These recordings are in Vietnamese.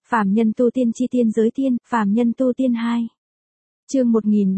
Phàm nhân tu tiên chi tiên giới tiên, phàm nhân tu tiên 2. Chương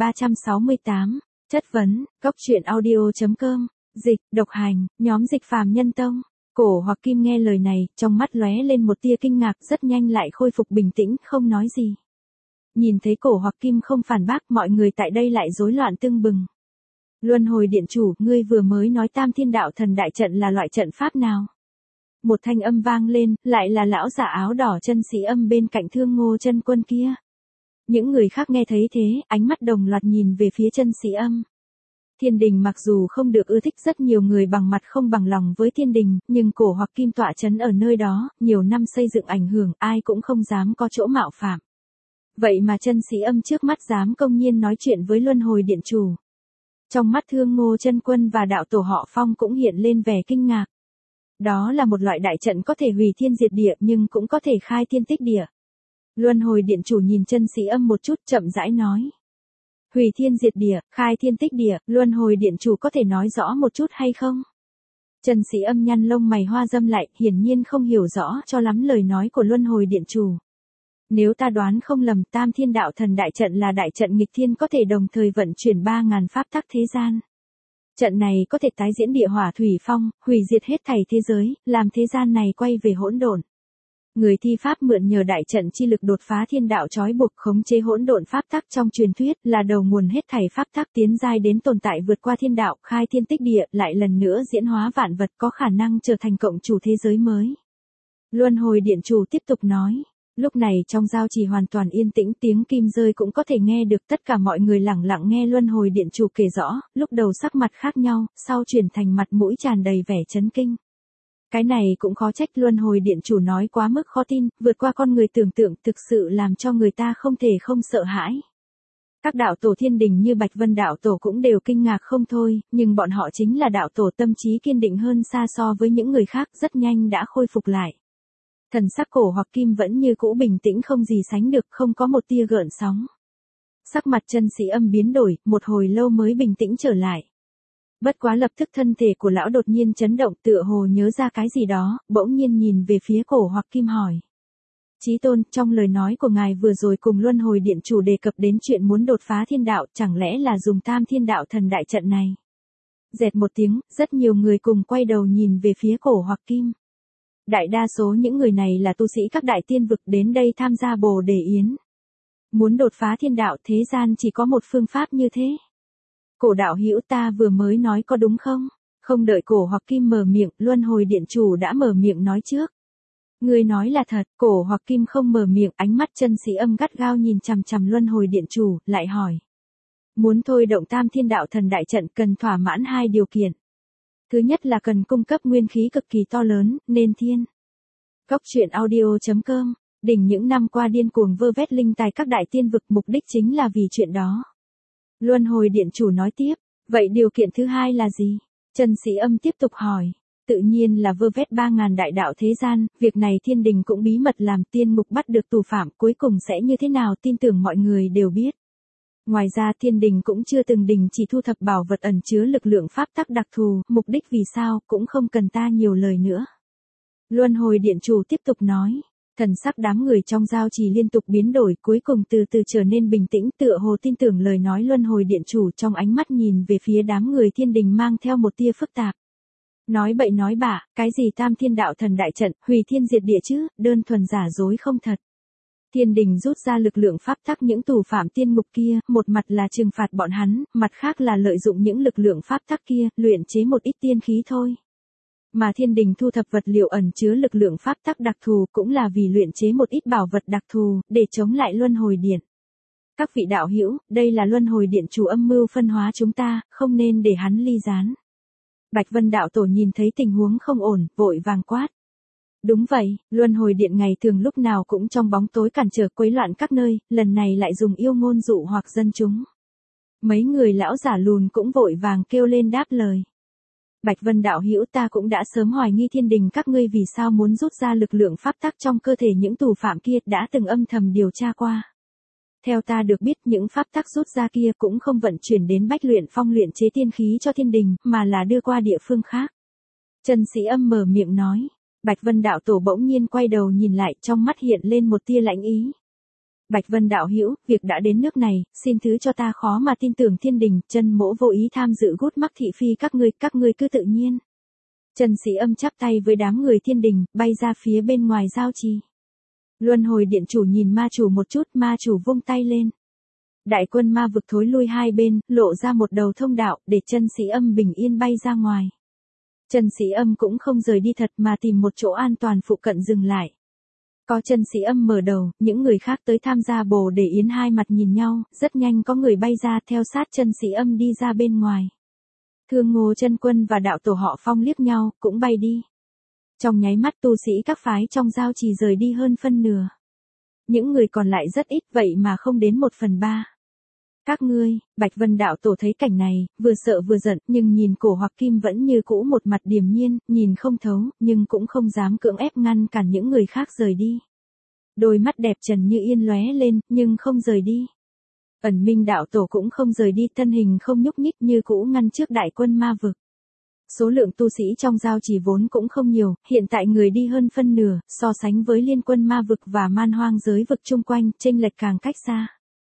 1368, chất vấn, góc truyện audio.com, dịch, độc hành, nhóm dịch phàm nhân tông. Cổ Hoặc Kim nghe lời này, trong mắt lóe lên một tia kinh ngạc, rất nhanh lại khôi phục bình tĩnh, không nói gì. Nhìn thấy Cổ Hoặc Kim không phản bác, mọi người tại đây lại rối loạn tưng bừng. Luân hồi điện chủ, ngươi vừa mới nói Tam Thiên Đạo Thần đại trận là loại trận pháp nào? Một thanh âm vang lên, lại là lão giả áo đỏ Chân Sĩ Âm bên cạnh Thương Ngô Chân Quân kia. Những người khác nghe thấy thế, ánh mắt đồng loạt nhìn về phía Chân Sĩ Âm. Thiên đình mặc dù không được ưa thích, rất nhiều người bằng mặt không bằng lòng với thiên đình, nhưng Cổ Hoặc Kim tọa trấn ở nơi đó, nhiều năm xây dựng ảnh hưởng, ai cũng không dám có chỗ mạo phạm. Vậy mà Chân Sĩ Âm trước mắt dám công nhiên nói chuyện với Luân Hồi Điện chủ. Trong mắt Thương Ngô Chân Quân và đạo tổ họ Phong cũng hiện lên vẻ kinh ngạc. Đó là một loại đại trận có thể hủy thiên diệt địa nhưng cũng có thể khai thiên tích địa. Luân Hồi Điện chủ nhìn Chân Sĩ Âm một chút, chậm rãi nói. Hủy thiên diệt địa, khai thiên tích địa, Luân Hồi Điện chủ có thể nói rõ một chút hay không? Chân Sĩ Âm nhăn lông mày hoa râm lại, hiển nhiên không hiểu rõ cho lắm lời nói của Luân Hồi Điện chủ. Nếu ta đoán không lầm, Tam Thiên Đạo Thần đại trận là đại trận nghịch thiên, có thể đồng thời vận chuyển 3.000 pháp tắc thế gian. Trận này có thể tái diễn địa hỏa thủy phong, hủy diệt hết thảy thế giới, làm thế gian này quay về hỗn độn. Người thi pháp mượn nhờ đại trận chi lực đột phá thiên đạo trói buộc, khống chế hỗn độn pháp tắc trong truyền thuyết, là đầu nguồn hết thảy pháp tắc, tiến giai đến tồn tại vượt qua thiên đạo, khai thiên tích địa, lại lần nữa diễn hóa vạn vật, có khả năng trở thành cộng chủ thế giới mới. Luân Hồi Điện chủ tiếp tục nói. Lúc này trong giao trì hoàn toàn yên tĩnh, tiếng kim rơi cũng có thể nghe được, tất cả mọi người lẳng lặng nghe Luân Hồi Điện chủ kể rõ, lúc đầu sắc mặt khác nhau, sau chuyển thành mặt mũi tràn đầy vẻ chấn kinh. Cái này cũng khó trách, Luân Hồi Điện chủ nói quá mức khó tin, vượt qua con người tưởng tượng, thực sự làm cho người ta không thể không sợ hãi. Các đạo tổ thiên đình như Bạch Vân đạo tổ cũng đều kinh ngạc không thôi, nhưng bọn họ chính là đạo tổ tâm trí kiên định hơn xa so với những người khác, rất nhanh đã khôi phục lại. Thần sắc Cổ Hoặc Kim vẫn như cũ bình tĩnh không gì sánh được, không có một tia gợn sóng. Sắc mặt Chân Sĩ Âm biến đổi, một hồi lâu mới bình tĩnh trở lại. Bất quá lập tức thân thể của lão đột nhiên chấn động, tựa hồ nhớ ra cái gì đó, bỗng nhiên nhìn về phía Cổ Hoặc Kim hỏi. Chí tôn, trong lời nói của ngài vừa rồi cùng Luân Hồi Điện chủ đề cập đến chuyện muốn đột phá thiên đạo, chẳng lẽ là dùng Tam Thiên Đạo Thần đại trận này? Dẹt một tiếng, rất nhiều người cùng quay đầu nhìn về phía Cổ Hoặc Kim. Đại đa số những người này là tu sĩ các đại tiên vực đến đây tham gia Bồ Đề Yến. Muốn đột phá thiên đạo, thế gian chỉ có một phương pháp như thế. Cổ đạo hữu, ta vừa mới nói có đúng không? Không đợi Cổ Hoặc Kim mở miệng, Luân Hồi Điện chủ đã mở miệng nói trước. Ngươi nói là thật. Cổ Hoặc Kim không mở miệng, ánh mắt Chân Sĩ Âm gắt gao nhìn chằm chằm Luân Hồi Điện chủ, lại hỏi. Muốn thôi động Tam Thiên Đạo Thần đại trận cần thỏa mãn 2 điều kiện. Thứ nhất là cần cung cấp nguyên khí cực kỳ to lớn, nên thiên. Góc truyện audio.com, đỉnh những năm qua điên cuồng vơ vét linh tài các đại tiên vực, mục đích chính là vì chuyện đó. Luân Hồi Điện chủ nói tiếp, vậy điều kiện thứ hai là gì? Chân Sĩ Âm tiếp tục hỏi, tự nhiên là vơ vét 3.000 đại đạo thế gian, việc này thiên đình cũng bí mật làm, tiên mục bắt được tù phạm, cuối cùng sẽ như thế nào tin tưởng mọi người đều biết. Ngoài ra thiên đình cũng chưa từng đình chỉ thu thập bảo vật ẩn chứa lực lượng pháp tắc đặc thù, mục đích vì sao, cũng không cần ta nhiều lời nữa. Luân Hồi Điện chủ tiếp tục nói, thần sắc đám người trong giao trì liên tục biến đổi, cuối cùng từ từ trở nên bình tĩnh, tựa hồ tin tưởng lời nói Luân Hồi Điện chủ, trong ánh mắt nhìn về phía đám người thiên đình mang theo một tia phức tạp. Nói bậy nói bạ, cái gì Tam Thiên Đạo Thần đại trận, hủy thiên diệt địa chứ, đơn thuần giả dối không thật. Thiên đình rút ra lực lượng pháp tắc những tù phạm tiên mục kia, một mặt là trừng phạt bọn hắn, mặt khác là lợi dụng những lực lượng pháp tắc kia, luyện chế một ít tiên khí thôi. Mà thiên đình thu thập vật liệu ẩn chứa lực lượng pháp tắc đặc thù cũng là vì luyện chế một ít bảo vật đặc thù, để chống lại Luân Hồi Điện. Các vị đạo hữu, đây là Luân Hồi Điện chủ âm mưu phân hóa chúng ta, không nên để hắn ly gián. Bạch Vân đạo tổ nhìn thấy tình huống không ổn, vội vàng quát. Đúng vậy, Luân Hồi Điện ngày thường lúc nào cũng trong bóng tối cản trở quấy loạn các nơi, lần này lại dùng yêu ngôn dụ hoặc dân chúng. Mấy người lão giả lùn cũng vội vàng kêu lên đáp lời. Bạch Vân đạo hữu, ta cũng đã sớm hoài nghi thiên đình các ngươi vì sao muốn rút ra lực lượng pháp tắc trong cơ thể những tù phạm kia, đã từng âm thầm điều tra qua. Theo ta được biết, những pháp tắc rút ra kia cũng không vận chuyển đến Bách Luyện Phong luyện chế tiên khí cho thiên đình, mà là đưa qua địa phương khác. Chân Sĩ Âm mở miệng nói. Bạch Vân đạo tổ bỗng nhiên quay đầu nhìn lại, trong mắt hiện lên một tia lãnh ý. Bạch Vân đạo hữu, việc đã đến nước này, xin thứ cho ta khó mà tin tưởng thiên đình, chân mỗ vô ý tham dự gút mắc thị phi các ngươi cứ tự nhiên. Trần Sĩ Âm chắp tay với đám người thiên đình, bay ra phía bên ngoài giao trì. Luân hồi điện chủ nhìn ma chủ một chút, ma chủ vung tay lên. Đại quân ma vực thối lui hai bên, lộ ra một đầu thông đạo, để Trần Sĩ Âm bình yên bay ra ngoài. Trần Sĩ Âm cũng không rời đi thật mà tìm một chỗ an toàn phụ cận dừng lại. Có Trần Sĩ Âm mở đầu, những người khác tới tham gia bồ để yến hai mặt nhìn nhau, rất nhanh có người bay ra theo sát Trần Sĩ Âm đi ra bên ngoài. Thương Ngô Chân Quân và đạo tổ họ Phong liếc nhau, cũng bay đi. Trong nháy mắt tu sĩ các phái trong giao trì rời đi hơn phân nửa. Những người còn lại rất ít vậy mà không đến 1/3. Các ngươi, Bạch Vân đạo tổ thấy cảnh này, vừa sợ vừa giận, nhưng nhìn Cổ Hoặc Kim vẫn như cũ một mặt điềm nhiên, nhìn không thấu, nhưng cũng không dám cưỡng ép ngăn cản những người khác rời đi. Đôi mắt đẹp Trần Như Yên lóe lên, nhưng không rời đi. Ẩn Minh đạo tổ cũng không rời đi, thân hình không nhúc nhích như cũ ngăn trước đại quân ma vực. Số lượng tu sĩ trong giao trì vốn cũng không nhiều, hiện tại người đi hơn phân nửa, so sánh với liên quân ma vực và man hoang giới vực chung quanh, chênh lệch càng cách xa.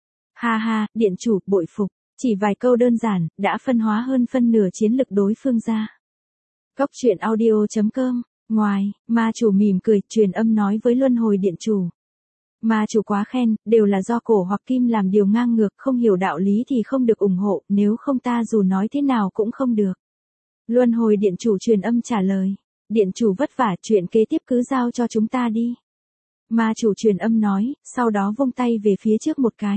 Ha ha, điện chủ, bội phục, chỉ vài câu đơn giản, đã phân hóa hơn phân nửa chiến lực đối phương ra. Góc truyện audio.com, ngoài, ma chủ mỉm cười, truyền âm nói với luân hồi điện chủ. Ma chủ quá khen, đều là do Cổ Hoặc Kim làm điều ngang ngược, không hiểu đạo lý thì không được ủng hộ, nếu không ta dù nói thế nào cũng không được. Luân hồi điện chủ truyền âm trả lời. Điện chủ vất vả, chuyện kế tiếp cứ giao cho chúng ta đi. Ma chủ truyền âm nói, sau đó vung tay về phía trước một cái.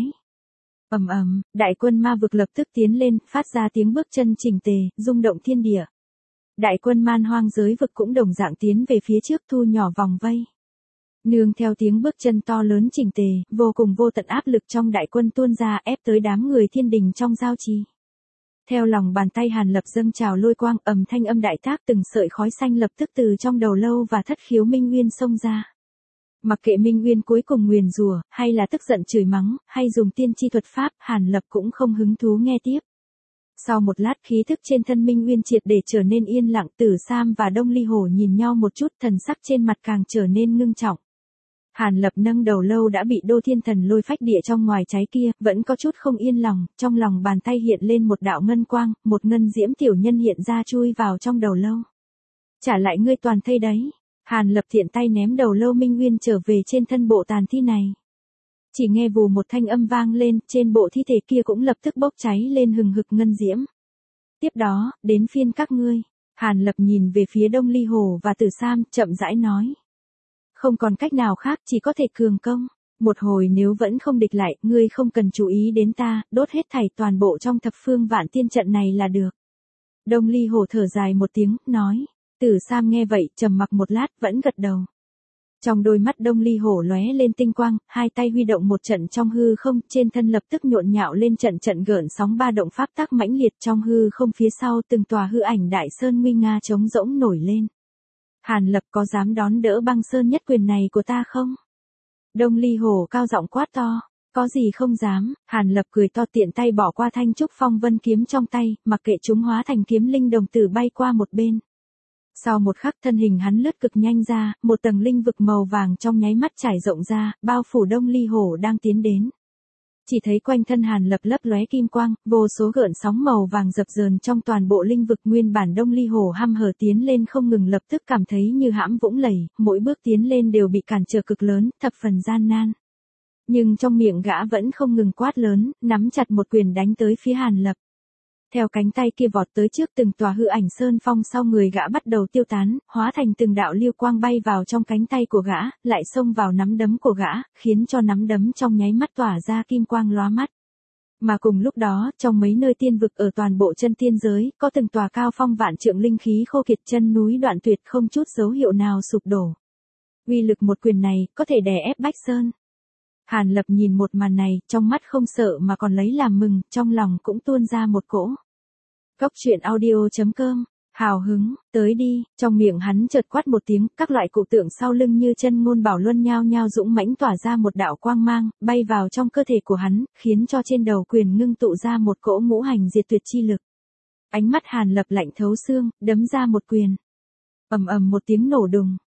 Ầm ầm, đại quân ma vực lập tức tiến lên, phát ra tiếng bước chân chỉnh tề, rung động thiên địa. Đại quân man hoang giới vực cũng đồng dạng tiến về phía trước, thu nhỏ vòng vây. Nương theo tiếng bước chân to lớn chỉnh tề, vô cùng vô tận áp lực trong đại quân tuôn ra, ép tới đám người thiên đình trong giao trì. Theo lòng bàn tay Hàn Lập dâng trào lôi quang, thanh âm đại tác, từng sợi khói xanh lập tức từ trong đầu lâu và thất khiếu Minh Nguyên xông ra. Mặc kệ Minh Nguyên cuối cùng nguyền rủa, hay là tức giận chửi mắng, hay dùng tiên chi thuật pháp, Hàn Lập cũng không hứng thú nghe tiếp. Sau một lát khí thức trên thân Minh Nguyên triệt để trở nên yên lặng, Tử Sam và Đông Ly Hổ nhìn nhau một chút, thần sắc trên mặt càng trở nên ngưng trọng. Hàn Lập nâng đầu lâu đã bị Đô Thiên Thần Lôi Phách Địa trong ngoài cháy kia, vẫn có chút không yên lòng, trong lòng bàn tay hiện lên một đạo ngân quang, một ngân diễm tiểu nhân hiện ra chui vào trong đầu lâu. Trả lại ngươi toàn thây đấy. Hàn Lập thiện tay ném đầu lâu Minh Nguyên trở về trên thân bộ tàn thi này. Chỉ nghe vù một thanh âm vang lên, trên bộ thi thể kia cũng lập tức bốc cháy lên hừng hực ngân diễm. Tiếp đó, đến phiên các ngươi. Hàn Lập nhìn về phía Đông Ly Hổ và Tử Sam, chậm rãi nói. Không còn cách nào khác, chỉ có thể cường công. Một hồi nếu vẫn không địch lại, ngươi không cần chú ý đến ta, đốt hết thảy toàn bộ trong thập phương vạn tiên trận này là được. Đông Ly Hổ thở dài một tiếng, nói. Tử Sam nghe vậy, trầm mặc một lát, vẫn gật đầu. Trong đôi mắt Đông Ly Hổ lóe lên tinh quang, hai tay huy động một trận trong hư không, trên thân lập tức nhộn nhạo lên trận trận gợn sóng ba động pháp tắc mãnh liệt, trong hư không phía sau từng tòa hư ảnh đại sơn nguy nga trống rỗng nổi lên. Hàn Lập có dám đón đỡ băng sơn nhất quyền này của ta không? Đông Ly Hổ cao giọng quát to. Có gì không dám, Hàn Lập cười to, tiện tay bỏ qua thanh trúc phong vân kiếm trong tay, mặc kệ chúng hóa thành kiếm linh đồng tử bay qua một bên. Sau một khắc thân hình hắn lướt cực nhanh ra, một tầng linh vực màu vàng trong nháy mắt trải rộng ra, bao phủ Đông Ly Hổ đang tiến đến. Chỉ thấy quanh thân Hàn Lập lấp lóe kim quang, vô số gợn sóng màu vàng dập dờn trong toàn bộ linh vực, nguyên bản Đông Ly Hổ hăm hở tiến lên không ngừng, lập tức cảm thấy như hãm vũng lầy, mỗi bước tiến lên đều bị cản trở cực lớn, thập phần gian nan. Nhưng trong miệng gã vẫn không ngừng quát lớn, nắm chặt một quyền đánh tới phía Hàn Lập. Theo cánh tay kia vọt tới trước, từng tòa hư ảnh sơn phong sau người gã bắt đầu tiêu tán, hóa thành từng đạo lưu quang bay vào trong cánh tay của gã, lại xông vào nắm đấm của gã, khiến cho nắm đấm trong nháy mắt tỏa ra kim quang lóa mắt. Mà cùng lúc đó, trong mấy nơi tiên vực ở toàn bộ chân tiên giới, có từng tòa cao phong vạn trượng linh khí khô kiệt, chân núi đoạn tuyệt, không chút dấu hiệu nào sụp đổ. Uy lực một quyền này, có thể đè ép Bách Sơn. Hàn Lập nhìn một màn này, trong mắt không sợ mà còn lấy làm mừng, trong lòng cũng tuôn ra một cỗ. Góc truyện audio.com, hào hứng, tới đi, trong miệng hắn chợt quát một tiếng, các loại cụ tượng sau lưng như chân ngôn bảo luân nhao nhao dũng mãnh tỏa ra một đạo quang mang, bay vào trong cơ thể của hắn, khiến cho trên đầu quyền ngưng tụ ra một cỗ ngũ hành diệt tuyệt chi lực. Ánh mắt Hàn Lập lạnh thấu xương, đấm ra một quyền. Ầm ầm một tiếng nổ đùng.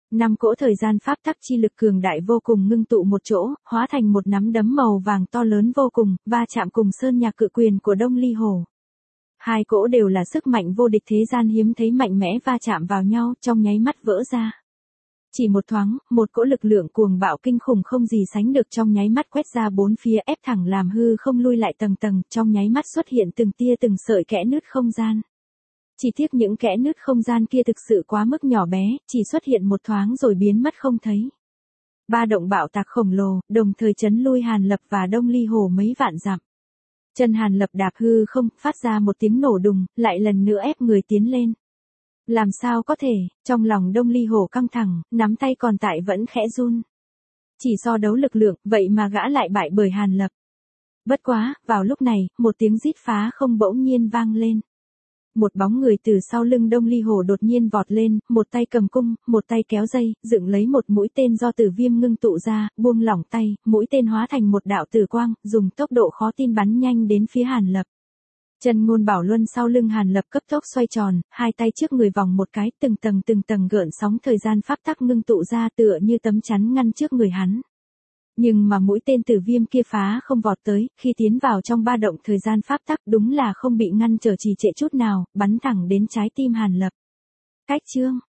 Năm cỗ thời gian pháp tắc chi lực cường đại vô cùng ngưng tụ một chỗ, hóa thành một nắm đấm màu vàng to lớn vô cùng, va chạm cùng sơn nhạc cự quyền của Đông Ly Hổ. Hai cỗ đều là sức mạnh vô địch thế gian hiếm thấy mạnh mẽ va chạm vào nhau, trong nháy mắt vỡ ra. Chỉ một thoáng, một cỗ lực lượng cuồng bạo kinh khủng không gì sánh được trong nháy mắt quét ra bốn phía ép thẳng làm hư không lui lại tầng tầng, trong nháy mắt xuất hiện từng tia từng sợi kẽ nứt không gian. Chỉ tiếc những kẽ nứt không gian kia thực sự quá mức nhỏ bé, chỉ xuất hiện một thoáng rồi biến mất không thấy. Ba động bạo tạc khổng lồ, đồng thời chấn lui Hàn Lập và Đông Ly Hổ mấy vạn dặm. Chân Hàn Lập đạp hư không, phát ra một tiếng nổ đùng, lại lần nữa ép người tiến lên. Làm sao có thể, trong lòng Đông Ly Hổ căng thẳng, nắm tay còn tại vẫn khẽ run. Chỉ so đấu lực lượng, vậy mà gã lại bại bởi Hàn Lập. Bất quá, vào lúc này, một tiếng rít phá không bỗng nhiên vang lên. Một bóng người từ sau lưng Đông Ly Hổ đột nhiên vọt lên, một tay cầm cung, một tay kéo dây, dựng lấy một mũi tên do tử viêm ngưng tụ ra, buông lỏng tay, mũi tên hóa thành một đạo tử quang, dùng tốc độ khó tin bắn nhanh đến phía Hàn Lập. Chân ngôn bảo luân sau lưng Hàn Lập cấp tốc xoay tròn, hai tay trước người vòng một cái, từng tầng gợn sóng thời gian pháp tắc ngưng tụ ra tựa như tấm chắn ngăn trước người hắn. Nhưng mà mũi tên tử viêm kia phá không vọt tới, khi tiến vào trong ba động thời gian pháp tắc đúng là không bị ngăn trở trì trệ chút nào, bắn thẳng đến trái tim Hàn Lập. Cách chương